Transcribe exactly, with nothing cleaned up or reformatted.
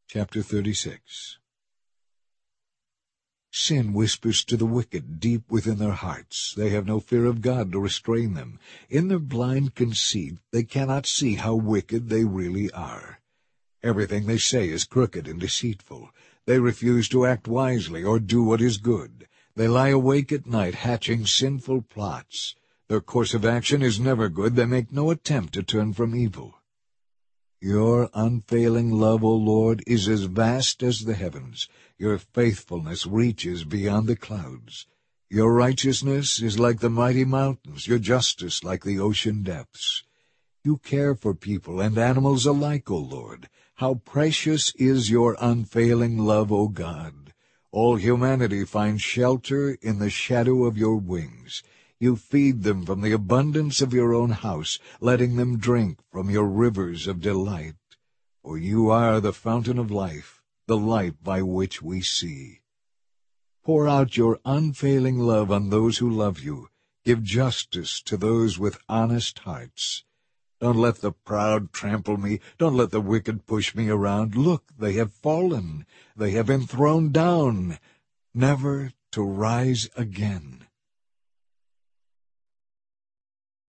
Chapter thirty-six. Sin whispers to the wicked deep within their hearts. They have no fear of God to restrain them. In their blind conceit they cannot see how wicked they really are. Everything they say is crooked and deceitful. They refuse to act wisely or do what is good. They lie awake at night hatching sinful plots. Their course of action is never good. They make no attempt to turn from evil. Your unfailing love, O Lord, is as vast as the heavens. Your faithfulness reaches beyond the clouds. Your righteousness is like the mighty mountains, your justice like the ocean depths. You care for people and animals alike, O Lord. How precious is your unfailing love, O God! All humanity finds shelter in the shadow of your wings. You feed them from the abundance of your own house, letting them drink from your rivers of delight. For you are the fountain of life, the light by which we see. Pour out your unfailing love on those who love you. Give justice to those with honest hearts. Don't let the proud trample me. Don't let the wicked push me around. Look, they have fallen. They have been thrown down, never to rise again.